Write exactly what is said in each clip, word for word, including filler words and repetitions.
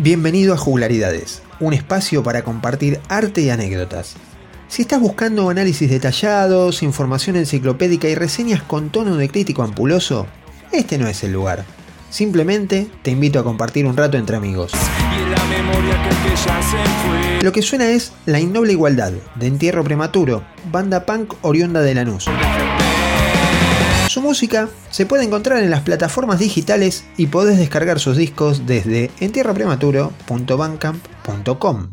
Bienvenido a Juglaridades, un espacio para compartir arte y anécdotas. Si estás buscando análisis detallados, información enciclopédica y reseñas con tono de crítico ampuloso, este no es el lugar. Simplemente te invito a compartir un rato entre amigos. Lo que suena es La Innoble Igualdad, de Entierro Prematuro, banda punk oriunda de Lanús. Su música se puede encontrar en las plataformas digitales y podés descargar sus discos desde entierro prematuro punto bandcamp punto com.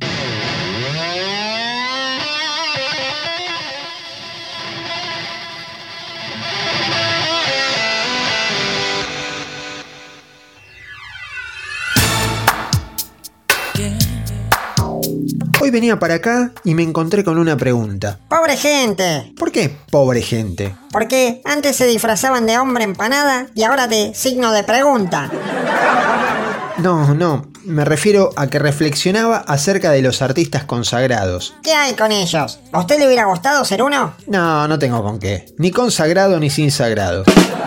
Hoy venía para acá y me encontré con una pregunta. ¡Pobre gente! ¿Por qué pobre gente? Porque antes se disfrazaban de hombre empanada y ahora de signo de pregunta. No, no, me refiero a que reflexionaba acerca de los artistas consagrados. ¿Qué hay con ellos? ¿A usted le hubiera gustado ser uno? No, no tengo con qué. Ni consagrado ni sin sagrado.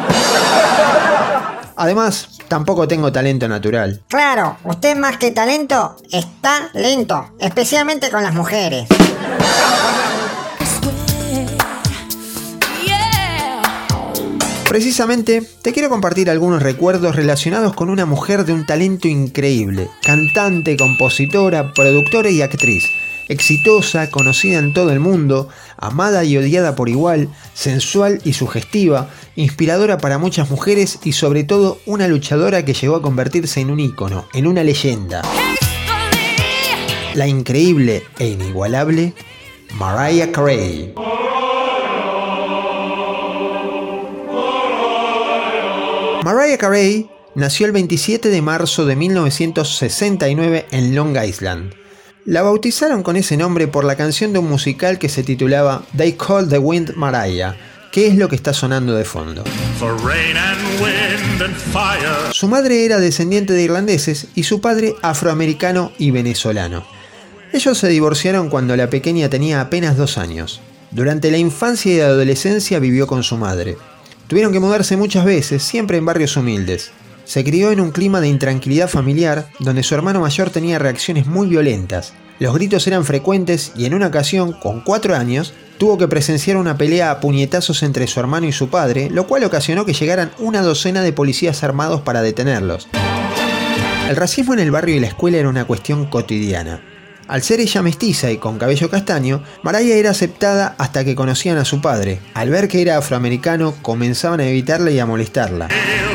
Además, tampoco tengo talento natural. Claro, usted más que talento, está lento, especialmente con las mujeres. Precisamente, te quiero compartir algunos recuerdos relacionados con una mujer de un talento increíble. Cantante, compositora, productora y actriz. Exitosa, conocida en todo el mundo, amada y odiada por igual, sensual y sugestiva, inspiradora para muchas mujeres y sobre todo una luchadora que llegó a convertirse en un ícono, en una leyenda. La increíble e inigualable Mariah Carey. Mariah Carey nació el veintisiete de marzo de mil novecientos sesenta y nueve en Long Island. La bautizaron con ese nombre por la canción de un musical que se titulaba They Call the Wind Mariah, que es lo que está sonando de fondo. Su madre era descendiente de irlandeses y su padre afroamericano y venezolano. Ellos se divorciaron cuando la pequeña tenía apenas dos años. Durante la infancia y adolescencia vivió con su madre. Tuvieron que mudarse muchas veces, siempre en barrios humildes. Se crió en un clima de intranquilidad familiar, donde su hermano mayor tenía reacciones muy violentas. Los gritos eran frecuentes y en una ocasión, con cuatro años, tuvo que presenciar una pelea a puñetazos entre su hermano y su padre, lo cual ocasionó que llegaran una docena de policías armados para detenerlos. El racismo en el barrio y la escuela era una cuestión cotidiana. Al ser ella mestiza y con cabello castaño, Mariah era aceptada hasta que conocían a su padre. Al ver que era afroamericano, comenzaban a evitarla y a molestarla.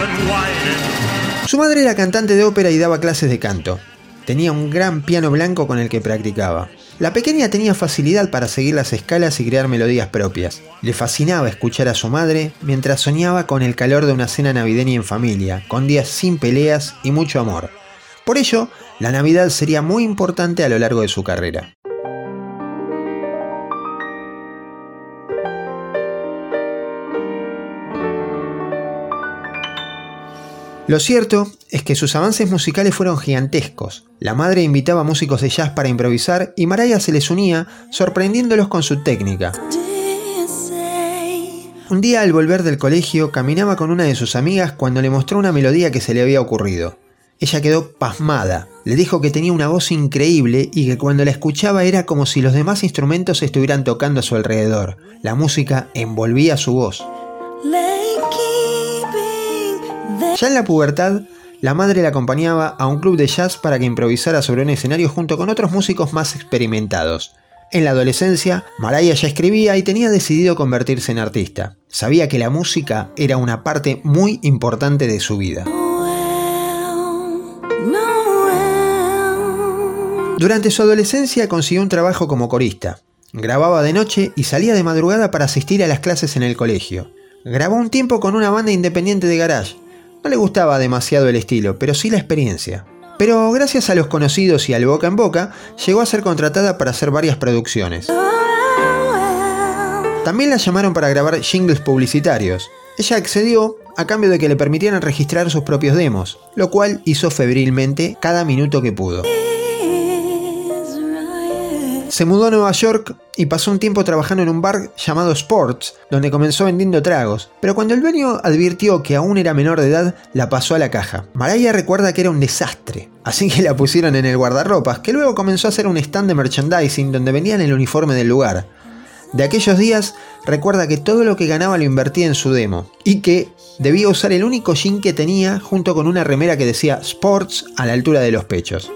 Su madre era cantante de ópera y daba clases de canto. Tenía un gran piano blanco con el que practicaba. La pequeña tenía facilidad para seguir las escalas y crear melodías propias. Le fascinaba escuchar a su madre mientras soñaba con el calor de una cena navideña en familia, con días sin peleas y mucho amor. Por ello, la Navidad sería muy importante a lo largo de su carrera. Lo cierto es que sus avances musicales fueron gigantescos. La madre invitaba a músicos de jazz para improvisar y Mariah se les unía, sorprendiéndolos con su técnica. Un día, al volver del colegio, caminaba con una de sus amigas cuando le mostró una melodía que se le había ocurrido. Ella quedó pasmada. Le dijo que tenía una voz increíble y que cuando la escuchaba era como si los demás instrumentos estuvieran tocando a su alrededor. La música envolvía su voz. Ya en la pubertad, la madre la acompañaba a un club de jazz para que improvisara sobre un escenario junto con otros músicos más experimentados. En la adolescencia, Mariah ya escribía y tenía decidido convertirse en artista. Sabía que la música era una parte muy importante de su vida. Durante su adolescencia consiguió un trabajo como corista. Grababa de noche y salía de madrugada para asistir a las clases en el colegio. Grabó un tiempo con una banda independiente de garage. No le gustaba demasiado el estilo, pero sí la experiencia. Pero gracias a los conocidos y al boca en boca, llegó a ser contratada para hacer varias producciones. También la llamaron para grabar jingles publicitarios. Ella accedió a cambio de que le permitieran registrar sus propios demos, lo cual hizo febrilmente cada minuto que pudo. Se mudó a Nueva York y pasó un tiempo trabajando en un bar llamado Sports, donde comenzó vendiendo tragos, pero cuando el dueño advirtió que aún era menor de edad, la pasó a la caja. Mariah recuerda que era un desastre, así que la pusieron en el guardarropas, que luego comenzó a hacer un stand de merchandising donde vendían el uniforme del lugar. De aquellos días, recuerda que todo lo que ganaba lo invertía en su demo, y que debía usar el único jean que tenía junto con una remera que decía Sports a la altura de los pechos.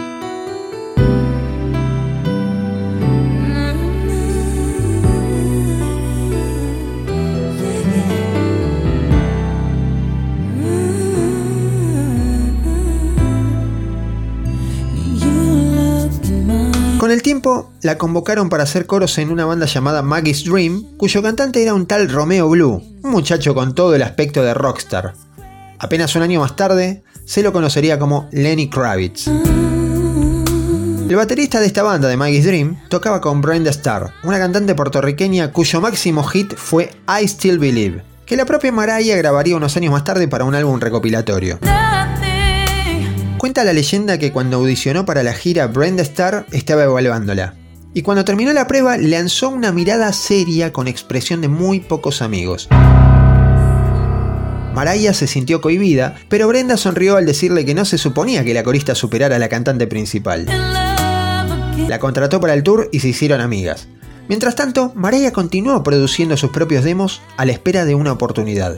Con el tiempo, la convocaron para hacer coros en una banda llamada Maggie's Dream, cuyo cantante era un tal Romeo Blue, un muchacho con todo el aspecto de rockstar. Apenas un año más tarde, se lo conocería como Lenny Kravitz. El baterista de esta banda de Maggie's Dream tocaba con Brenda Starr, una cantante puertorriqueña cuyo máximo hit fue I Still Believe, que la propia Mariah grabaría unos años más tarde para un álbum recopilatorio. Cuenta la leyenda que cuando audicionó para la gira, Brenda Starr estaba evaluándola. Y cuando terminó la prueba, lanzó una mirada seria con expresión de muy pocos amigos. Mariah se sintió cohibida, pero Brenda sonrió al decirle que no se suponía que la corista superara a la cantante principal. La contrató para el tour y se hicieron amigas. Mientras tanto, Mariah continuó produciendo sus propios demos a la espera de una oportunidad.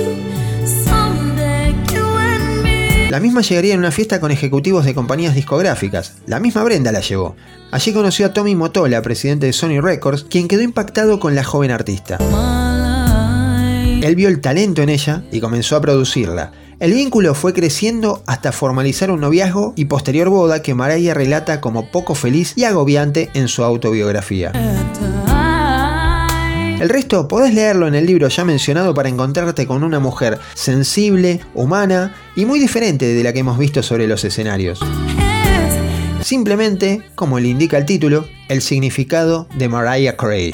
La misma llegaría en una fiesta con ejecutivos de compañías discográficas. La misma Brenda la llevó. Allí conoció a Tommy Mottola, presidente de Sony Records, quien quedó impactado con la joven artista. Él vio el talento en ella y comenzó a producirla. El vínculo fue creciendo hasta formalizar un noviazgo y posterior boda que Mariah relata como poco feliz y agobiante en su autobiografía. El resto podés leerlo en el libro ya mencionado para encontrarte con una mujer sensible, humana y muy diferente de la que hemos visto sobre los escenarios. Simplemente, como le indica el título, el significado de Mariah Carey.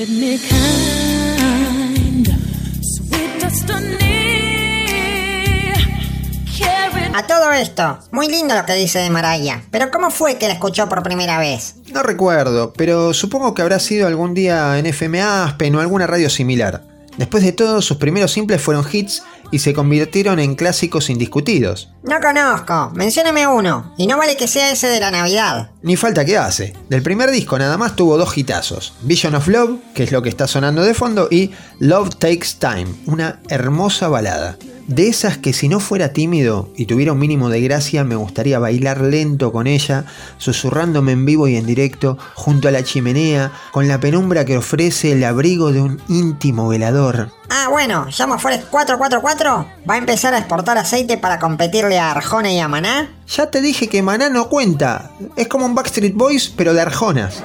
A todo esto, muy lindo lo que dice de Mariah, pero ¿cómo fue que la escuchó por primera vez? No recuerdo, pero supongo que habrá sido algún día en F M Aspen o alguna radio similar. Después de todo, sus primeros simples fueron hits y se convirtieron en clásicos indiscutidos. No conozco, mencióname uno, y no vale que sea ese de la Navidad. Ni falta que hace. Del primer disco nada más tuvo dos hitazos: Vision of Love, que es lo que está sonando de fondo, y Love Takes Time, una hermosa balada. De esas que si no fuera tímido y tuviera un mínimo de gracia, me gustaría bailar lento con ella, susurrándome en vivo y en directo, junto a la chimenea, con la penumbra que ofrece el abrigo de un íntimo velador. Ah, bueno, ¿Llama Forest cuatro cuatro cuatro? ¿Va a empezar a exportar aceite para competirle a Arjona y a Maná? Ya te dije que Maná no cuenta. Es como un Backstreet Boys, pero de Arjonas.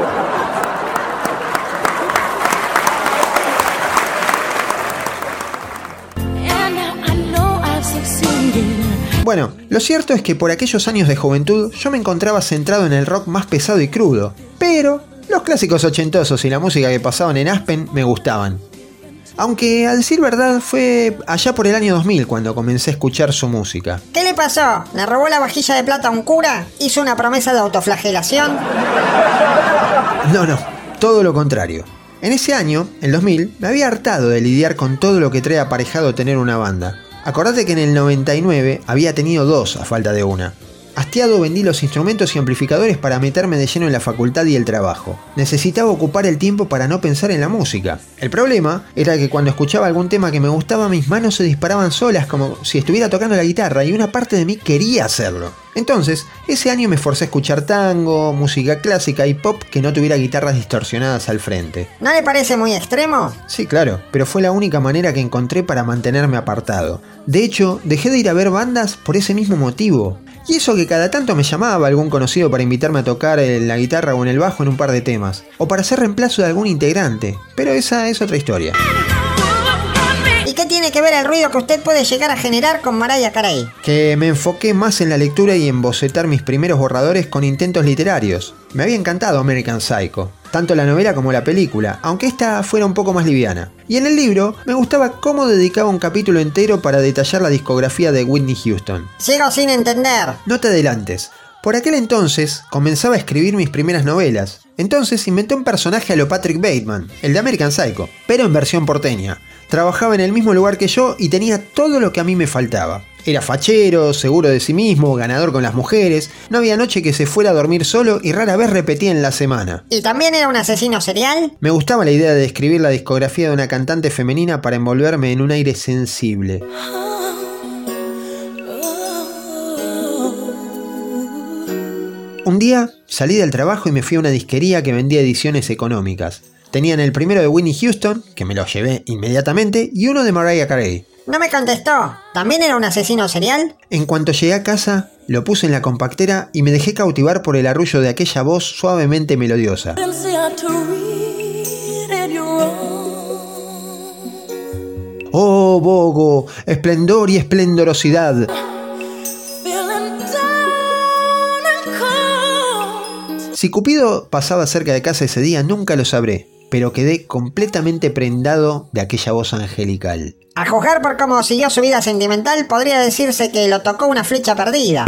Bueno, lo cierto es que por aquellos años de juventud yo me encontraba centrado en el rock más pesado y crudo, pero los clásicos ochentosos y la música que pasaban en Aspen me gustaban. Aunque, a decir verdad, fue allá por el año dos mil cuando comencé a escuchar su música. ¿Qué le pasó? ¿Le robó la vajilla de plata a un cura? ¿Hizo una promesa de autoflagelación? No, no, todo lo contrario. En ese año, el dos mil, me había hartado de lidiar con todo lo que trae aparejado tener una banda. Acordate que en el noventa y nueve había tenido dos a falta de una. Hastiado vendí los instrumentos y amplificadores para meterme de lleno en la facultad y el trabajo. Necesitaba ocupar el tiempo para no pensar en la música. El problema era que cuando escuchaba algún tema que me gustaba, mis manos se disparaban solas como si estuviera tocando la guitarra y una parte de mí quería hacerlo. Entonces, ese año me forcé a escuchar tango, música clásica y pop que no tuviera guitarras distorsionadas al frente. ¿No le parece muy extremo? Sí, claro, pero fue la única manera que encontré para mantenerme apartado. De hecho, dejé de ir a ver bandas por ese mismo motivo. Y eso que cada tanto me llamaba algún conocido para invitarme a tocar en la guitarra o en el bajo en un par de temas, o para hacer reemplazo de algún integrante, pero esa es otra historia. ¿Y qué tiene que ver el ruido que usted puede llegar a generar con Mariah Carey? Que me enfoqué más en la lectura y en bocetar mis primeros borradores con intentos literarios. Me había encantado American Psycho, tanto la novela como la película, aunque esta fuera un poco más liviana. Y en el libro me gustaba cómo dedicaba un capítulo entero para detallar la discografía de Whitney Houston. Sigo sin entender. No te adelantes, Por aquel entonces comenzaba a escribir mis primeras novelas. Entonces inventé un personaje a lo Patrick Bateman, el de American Psycho, pero en versión porteña. Trabajaba en el mismo lugar que yo y tenía todo lo que a mí me faltaba. Era fachero, seguro de sí mismo, ganador con las mujeres, no había noche que se fuera a dormir solo y rara vez repetía en la semana. ¿Y también era un asesino serial? Me gustaba la idea de escribir la discografía de una cantante femenina para envolverme en un aire sensible. Un día salí del trabajo y me fui a una disquería que vendía ediciones económicas. Tenían el primero de Whitney Houston, que me lo llevé inmediatamente, y uno de Mariah Carey. No me contestó. ¿También era un asesino serial? En cuanto llegué a casa, lo puse en la compactera y me dejé cautivar por el arrullo de aquella voz suavemente melodiosa. Oh, Bogo, esplendor y esplendorosidad. Si Cupido pasaba cerca de casa ese día, nunca lo sabré, pero quedé completamente prendado de aquella voz angelical. A juzgar por cómo siguió su vida sentimental, podría decirse que lo tocó una flecha perdida.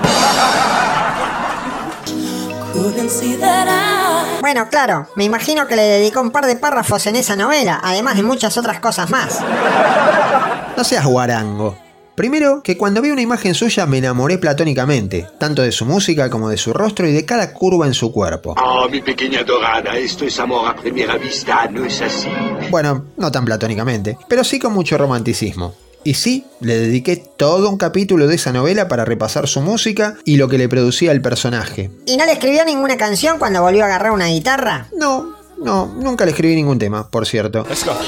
Bueno, claro, me imagino que le dedicó un par de párrafos en esa novela, además de muchas otras cosas más. No seas guarango. Primero, que cuando vi una imagen suya me enamoré platónicamente, tanto de su música como de su rostro y de cada curva en su cuerpo. Oh, mi pequeña dorada, esto es amor a primera vista, ¿no es así? Bueno, no tan platónicamente, pero sí con mucho romanticismo. Y sí, le dediqué todo un capítulo de esa novela para repasar su música y lo que le producía el personaje. ¿Y no le escribió ninguna canción cuando volvió a agarrar una guitarra? No, no, nunca le escribí ningún tema, por cierto. Let's go.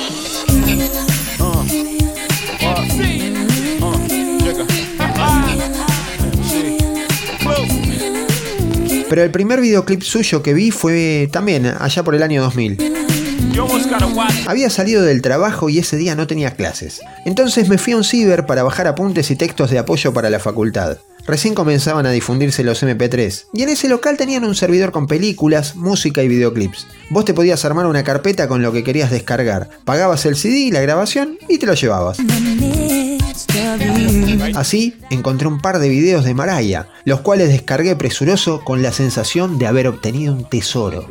Pero el primer videoclip suyo que vi fue también allá por el año dos mil. Había salido del trabajo y ese día no tenía clases. Entonces me fui a un ciber para bajar apuntes y textos de apoyo para la facultad. Recién comenzaban a difundirse los eme pe tres, y en ese local tenían un servidor con películas, música y videoclips. Vos te podías armar una carpeta con lo que querías descargar, pagabas el ce de y la grabación y te lo llevabas. Así encontré un par de videos de Mariah, los cuales descargué presuroso con la sensación de haber obtenido un tesoro.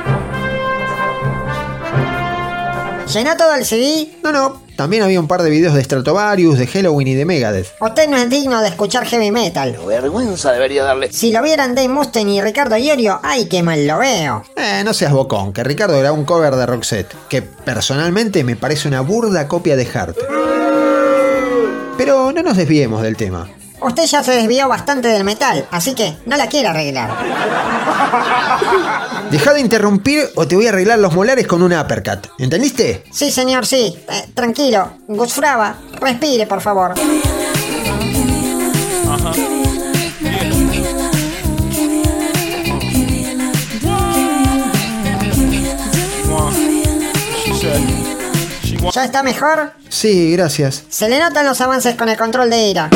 ¿Llenó todo el ce de? No, no, también había un par de videos de Stratovarius, de Helloween y de Megadeth. Usted no es digno de escuchar heavy metal. Vergüenza debería darle. Si lo vieran Dave Mustaine y Ricardo Iorio, ¡ay, qué mal lo veo! Eh, no seas bocón, que Ricardo grabó un cover de Roxette, que personalmente me parece una burda copia de Heart. Pero no nos desviemos del tema. Usted ya se desvió bastante del metal, así que no la quiere arreglar. Deja de interrumpir o te voy a arreglar los molares con un uppercut. ¿Entendiste? Sí, señor, sí. Eh, tranquilo. Gus Fraba, respire, por favor. Ajá. ¿Ya está mejor? Sí, gracias. Se le notan los avances con el control de ira.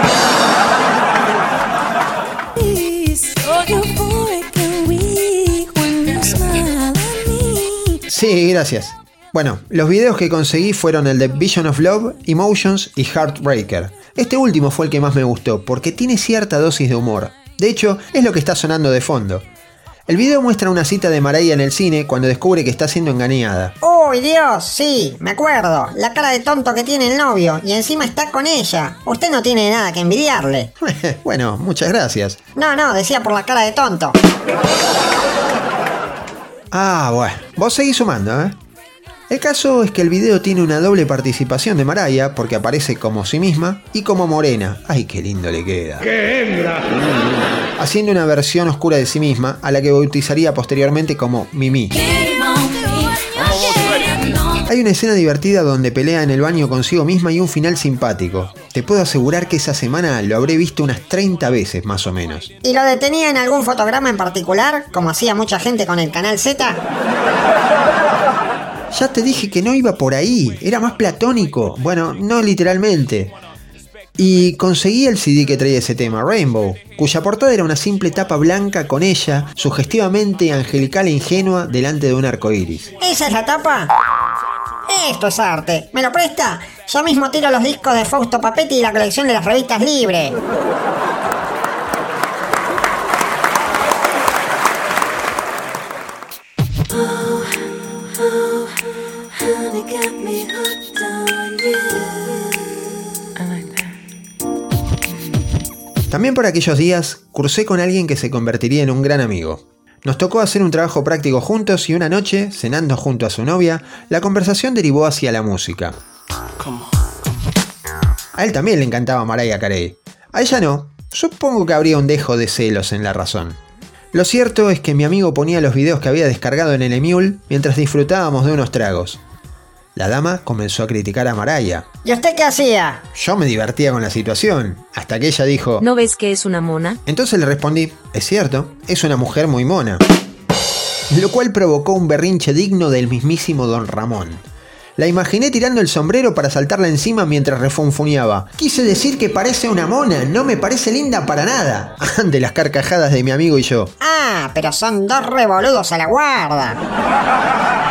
Sí, gracias. Bueno, los videos que conseguí fueron el de Vision of Love, Emotions y Heartbreaker. Este último fue el que más me gustó, porque tiene cierta dosis de humor. De hecho, es lo que está sonando de fondo. El video muestra una cita de Mariah en el cine cuando descubre que está siendo engañada. ¡Uy, Dios! Sí, me acuerdo. La cara de tonto que tiene el novio y encima está con ella. Usted no tiene nada que envidiarle. Bueno, muchas gracias. No, no, decía por la cara de tonto. Ah, bueno, vos seguís sumando, ¿eh? El caso es que el video tiene una doble participación de Mariah porque aparece como sí misma y como morena. ¡Ay, qué lindo le queda! ¡Qué hembra! Haciendo una versión oscura de sí misma a la que bautizaría posteriormente como Mimi. Hay una escena divertida donde pelea en el baño consigo misma y un final simpático. Te puedo asegurar que esa semana lo habré visto unas treinta veces más o menos. ¿Y lo detenía en algún fotograma en particular, como hacía mucha gente con el canal Z? Ya te dije que no iba por ahí, era más platónico. Bueno, no literalmente. Y conseguí el ce de que traía ese tema, Rainbow, cuya portada era una simple tapa blanca con ella, sugestivamente angelical e ingenua, delante de un arco iris. ¿Esa es la tapa? Esto es arte. ¿Me lo presta? Yo mismo tiro los discos de Fausto Papetti y la colección de las revistas Libre. También por aquellos días cursé con alguien que se convertiría en un gran amigo. Nos tocó hacer un trabajo práctico juntos y una noche, cenando junto a su novia, la conversación derivó hacia la música. A él también le encantaba Mariah Carey. A ella no. Supongo que habría un dejo de celos en la razón. Lo cierto es que mi amigo ponía los videos que había descargado en el Emule mientras disfrutábamos de unos tragos. La dama comenzó a criticar a Mariah. ¿Y usted qué hacía? Yo me divertía con la situación, hasta que ella dijo: ¿No ves que es una mona? Entonces le respondí: es cierto, es una mujer muy mona. Lo cual provocó un berrinche digno del mismísimo Don Ramón. La imaginé tirando el sombrero para saltarla encima mientras refunfuñaba: quise decir que parece una mona, no me parece linda para nada. Ante las carcajadas de mi amigo y yo. Ah, pero son dos revoludos a la guarda.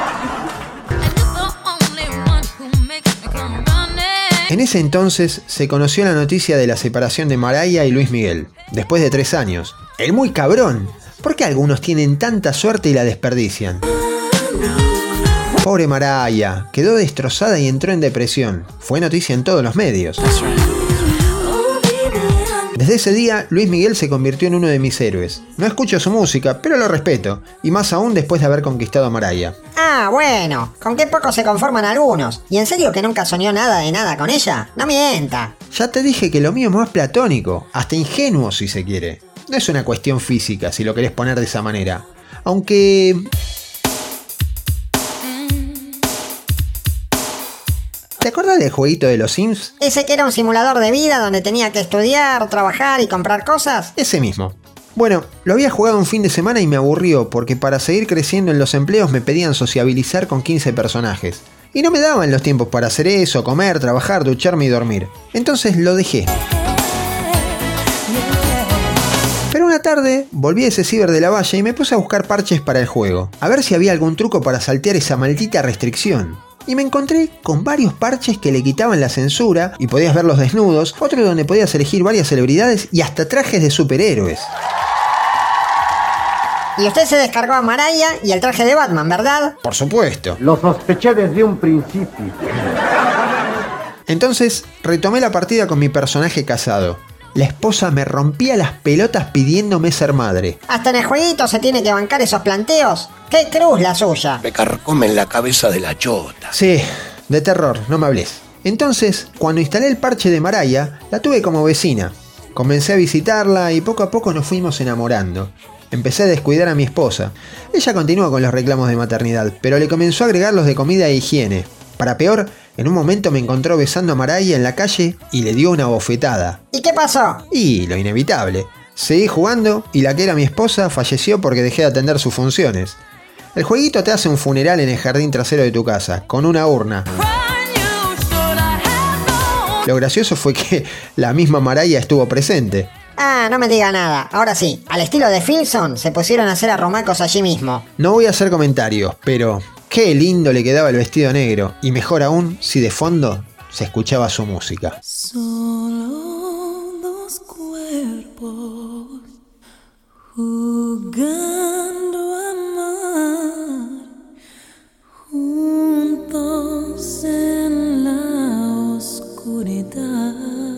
En ese entonces se conoció la noticia de la separación de Mariah y Luis Miguel, después de tres años. El muy cabrón. ¿Por qué algunos tienen tanta suerte y la desperdician? Pobre Mariah, quedó destrozada y entró en depresión. Fue noticia en todos los medios. Desde ese día, Luis Miguel se convirtió en uno de mis héroes. No escucho su música, pero lo respeto, y más aún después de haber conquistado a Mariah. Ah, bueno, con qué poco se conforman algunos. ¿Y en serio que nunca soñó nada de nada con ella? No mienta. Ya te dije que lo mío es más platónico, hasta ingenuo si se quiere. No es una cuestión física, si lo querés poner de esa manera. Aunque... ¿te acuerdas del jueguito de los Sims? ¿Ese que era un simulador de vida donde tenía que estudiar, trabajar y comprar cosas? Ese mismo. Bueno, lo había jugado un fin de semana y me aburrió porque para seguir creciendo en los empleos me pedían sociabilizar con quince personajes. Y no me daban los tiempos para hacer eso, comer, trabajar, ducharme y dormir. Entonces lo dejé. Pero una tarde volví a ese ciber de la Valle y me puse a buscar parches para el juego. A ver si había algún truco para saltear esa maldita restricción. Y me encontré con varios parches que le quitaban la censura y podías ver los desnudos, otro donde podías elegir varias celebridades y hasta trajes de superhéroes. Y usted se descargó a Mariah y el traje de Batman, ¿verdad? Por supuesto. Lo sospeché desde un principio. Entonces retomé la partida con mi personaje casado. La esposa me rompía las pelotas pidiéndome ser madre. ¿Hasta en el jueguito se tiene que bancar esos planteos? ¡Qué cruz la suya! Me carcomen la cabeza de la chota. Sí, de terror, no me hables. Entonces, cuando instalé el parche de Mariah, la tuve como vecina. Comencé a visitarla y poco a poco nos fuimos enamorando. Empecé a descuidar a mi esposa. Ella continuó con los reclamos de maternidad, pero le comenzó a agregar los de comida e higiene. Para peor, en un momento me encontró besando a Mariah en la calle y le dio una bofetada. ¿Y qué pasó? Y lo inevitable. Seguí jugando y la que era mi esposa falleció porque dejé de atender sus funciones. El jueguito te hace un funeral en el jardín trasero de tu casa, con una urna. Lo gracioso fue que la misma Mariah estuvo presente. Ah, no me diga nada. Ahora sí, al estilo de Filson, se pusieron a hacer arrumacos allí mismo. No voy a hacer comentarios, pero qué lindo le quedaba el vestido negro. Y mejor aún, si de fondo se escuchaba su música. Solo dos cuerpos jugando a amar, juntos en la oscuridad.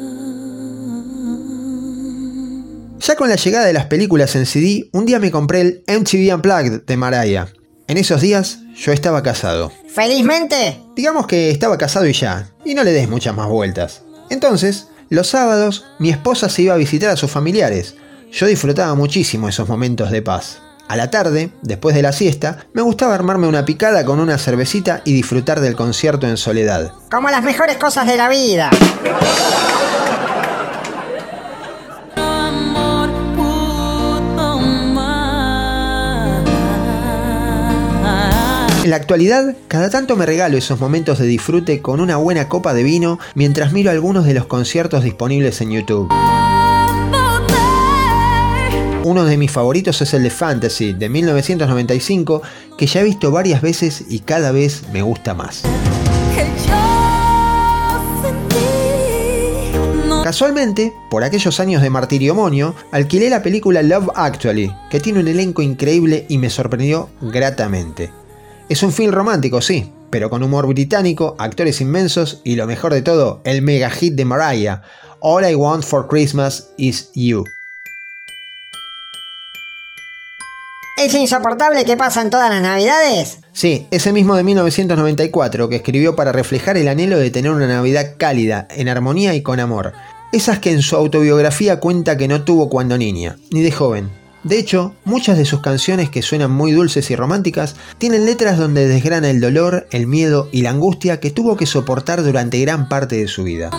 Ya con la llegada de las películas en C D, un día me compré el M T V Unplugged de Mariah. En esos días yo estaba casado. ¿Felizmente? Digamos que estaba casado y ya, y no le des muchas más vueltas. Entonces, los sábados, mi esposa se iba a visitar a sus familiares. Yo disfrutaba muchísimo esos momentos de paz. A la tarde, después de la siesta, me gustaba armarme una picada con una cervecita y disfrutar del concierto en soledad. Como las mejores cosas de la vida. En la actualidad, cada tanto me regalo esos momentos de disfrute con una buena copa de vino mientras miro algunos de los conciertos disponibles en YouTube. Uno de mis favoritos es el de Fantasy, de mil novecientos noventa y cinco, que ya he visto varias veces y cada vez me gusta más. Casualmente, por aquellos años de martirio monio, alquilé la película Love Actually, que tiene un elenco increíble y me sorprendió gratamente. Es un film romántico, sí, pero con humor británico, actores inmensos y lo mejor de todo, el mega hit de Mariah, All I Want for Christmas Is You. ¿Es insoportable que pasa en todas las navidades? Sí, ese mismo de mil novecientos noventa y cuatro que escribió para reflejar el anhelo de tener una Navidad cálida, en armonía y con amor. Esas que en su autobiografía cuenta que no tuvo cuando niña, ni de joven. De hecho, muchas de sus canciones, que suenan muy dulces y románticas, tienen letras donde desgrana el dolor, el miedo y la angustia que tuvo que soportar durante gran parte de su vida.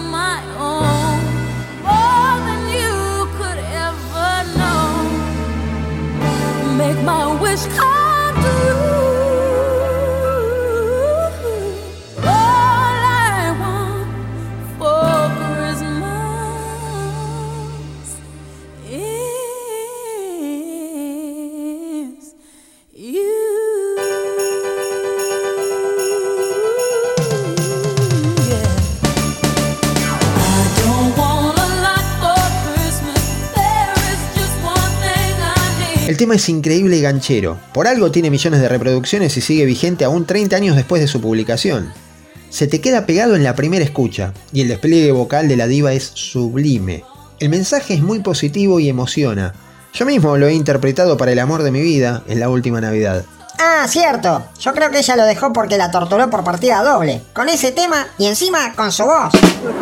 El tema es increíble y ganchero. Por algo tiene millones de reproducciones y sigue vigente aún treinta años después de su publicación. Se te queda pegado en la primera escucha, y el despliegue vocal de la diva es sublime. El mensaje es muy positivo y emociona. Yo mismo lo he interpretado para el amor de mi vida en la última Navidad. Ah, cierto. Yo creo que ella lo dejó porque la torturó por partida doble. Con ese tema y encima con su voz.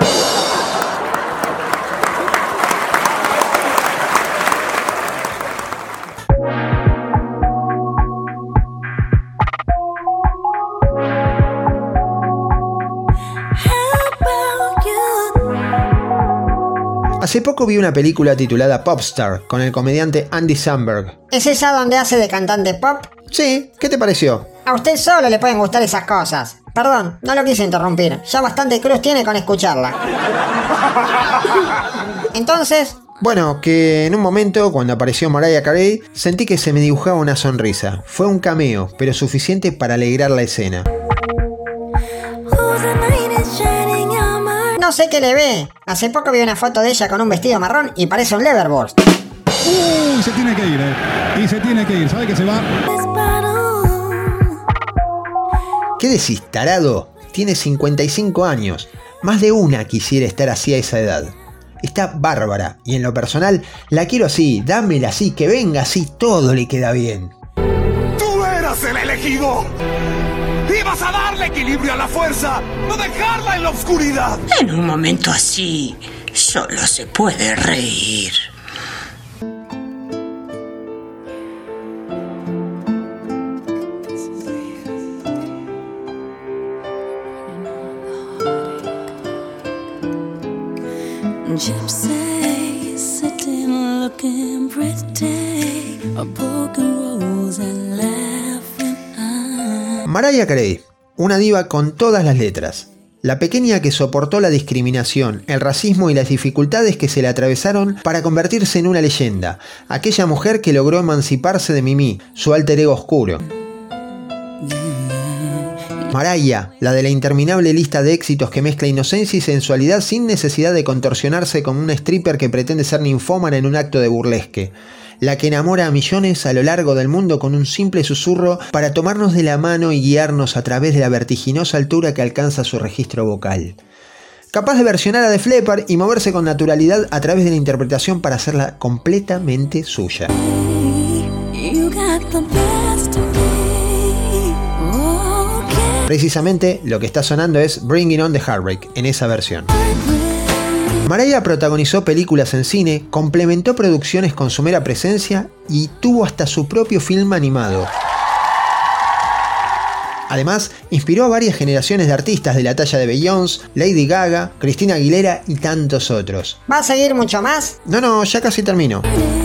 Hace poco vi una película titulada Popstar con el comediante Andy Samberg. ¿Es esa donde hace de cantante pop? Sí, ¿qué te pareció? A usted solo le pueden gustar esas cosas. Perdón, no lo quise interrumpir. Ya bastante cruz tiene con escucharla. Entonces... Bueno, que en un momento, cuando apareció Mariah Carey, sentí que se me dibujaba una sonrisa. Fue un cameo, pero suficiente para alegrar la escena. No sé qué le ve. Hace poco vi una foto de ella con un vestido marrón y parece un Leverburst. Uy, se tiene que ir, eh. Y se tiene que ir, ¿sabe que se va? ¿Qué decís, tarado? Tiene cincuenta y cinco años. Más de una quisiera estar así a esa edad. Está bárbara, y en lo personal, la quiero así, dámela así, que venga así, todo le queda bien. ¡Tú eras el elegido! ¡Ibas a darle equilibrio a la fuerza! ¡No dejarla en la oscuridad! En un momento así, solo se puede reír. Gypsy sitting looking pretty, a broken rose and laughing eyes. Mariah Carey, una diva con todas las letras. La pequeña que soportó la discriminación, el racismo y las dificultades que se le atravesaron para convertirse en una leyenda. Aquella mujer que logró emanciparse de Mimi, su alter ego oscuro. Mariah, la de la interminable lista de éxitos que mezcla inocencia y sensualidad sin necesidad de contorsionarse como una stripper que pretende ser ninfómana en un acto de burlesque. La que enamora a millones a lo largo del mundo con un simple susurro para tomarnos de la mano y guiarnos a través de la vertiginosa altura que alcanza su registro vocal. Capaz de versionar a Def Leppard y moverse con naturalidad a través de la interpretación para hacerla completamente suya. Precisamente lo que está sonando es Bringing on the Heartbreak en esa versión. Mariah protagonizó películas en cine, complementó producciones con su mera presencia y tuvo hasta su propio film animado. Además, inspiró a varias generaciones de artistas de la talla de Beyoncé, Lady Gaga, Christina Aguilera y tantos otros. ¿Va a seguir mucho más? No, no, ya casi termino.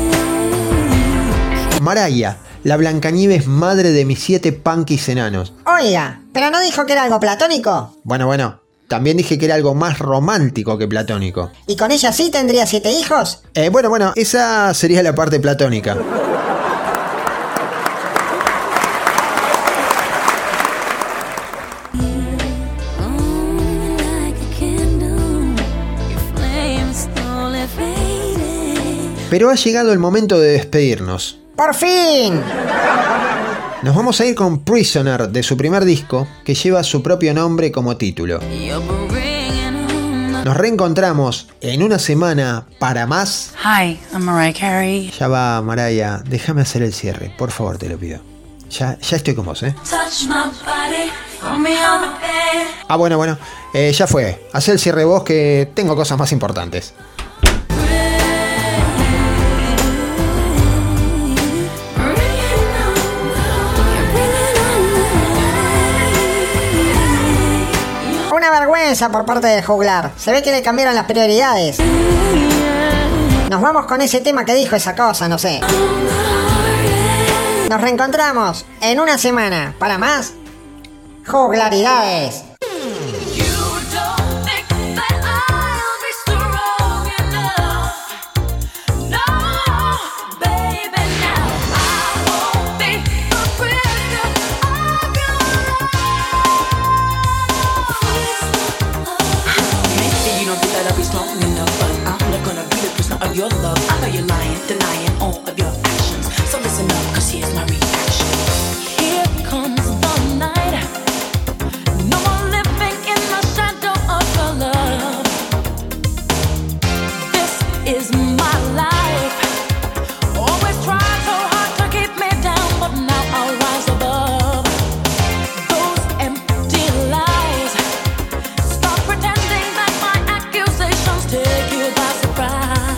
Mariah, la Blancanieves madre de mis siete punkis enanos. Oiga, ¿pero no dijo que era algo platónico? Bueno, bueno, también dije que era algo más romántico que platónico. ¿Y con ella sí tendría siete hijos? Eh, bueno, bueno, esa sería la parte platónica. Pero ha llegado el momento de despedirnos. ¡Por fin! Nos vamos a ir con Prisoner de su primer disco, que lleva su propio nombre como título. Nos reencontramos en una semana para más. Hi, I'm Mariah Carey. Ya va, Mariah, déjame hacer el cierre, por favor, te lo pido. Ya, ya estoy con vos, ¿eh? Ah, bueno, bueno, eh, ya fue. Hacé el cierre vos que tengo cosas más importantes. Una vergüenza por parte del juglar. Se ve que le cambiaron las prioridades. Nos vamos con ese tema que dijo esa cosa, no sé. Nos reencontramos en una semana para más juglaridades. Your love, I know you're lying, denying all of your actions. So listen up, cause here's my reaction. Here comes the night. No more living in the shadow of your love. This is my life. Always tried so hard to keep me down, but now I'll rise above those empty lies. Stop pretending that my accusations take you by surprise.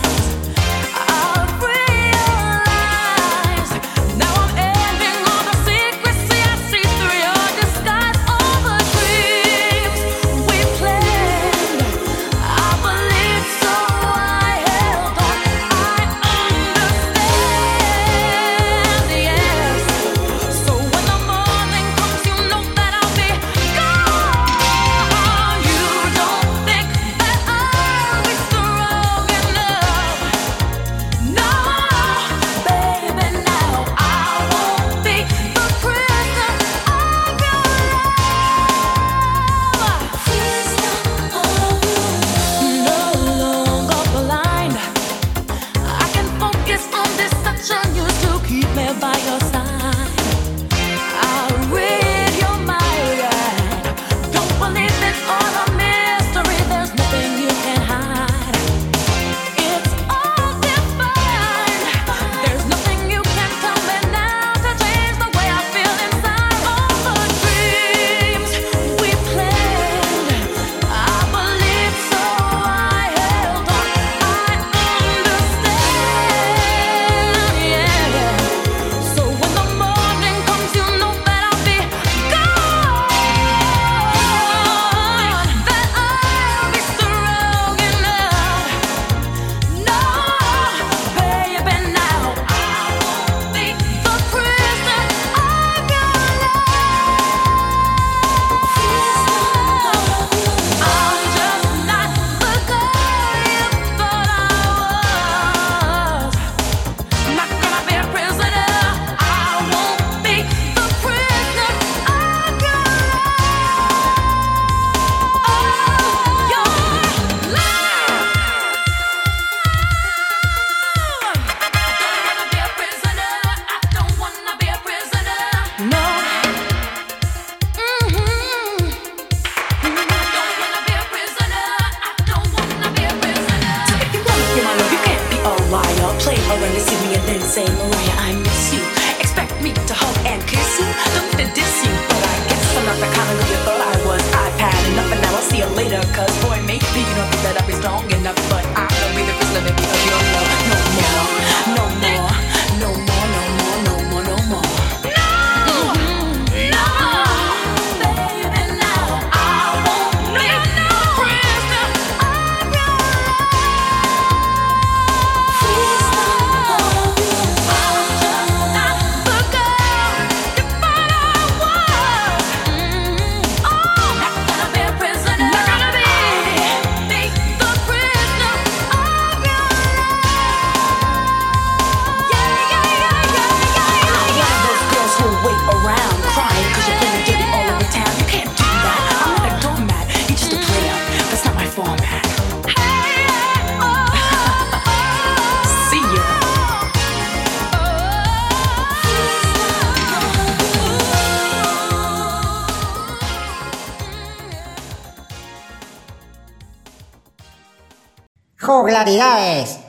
Juglaridades.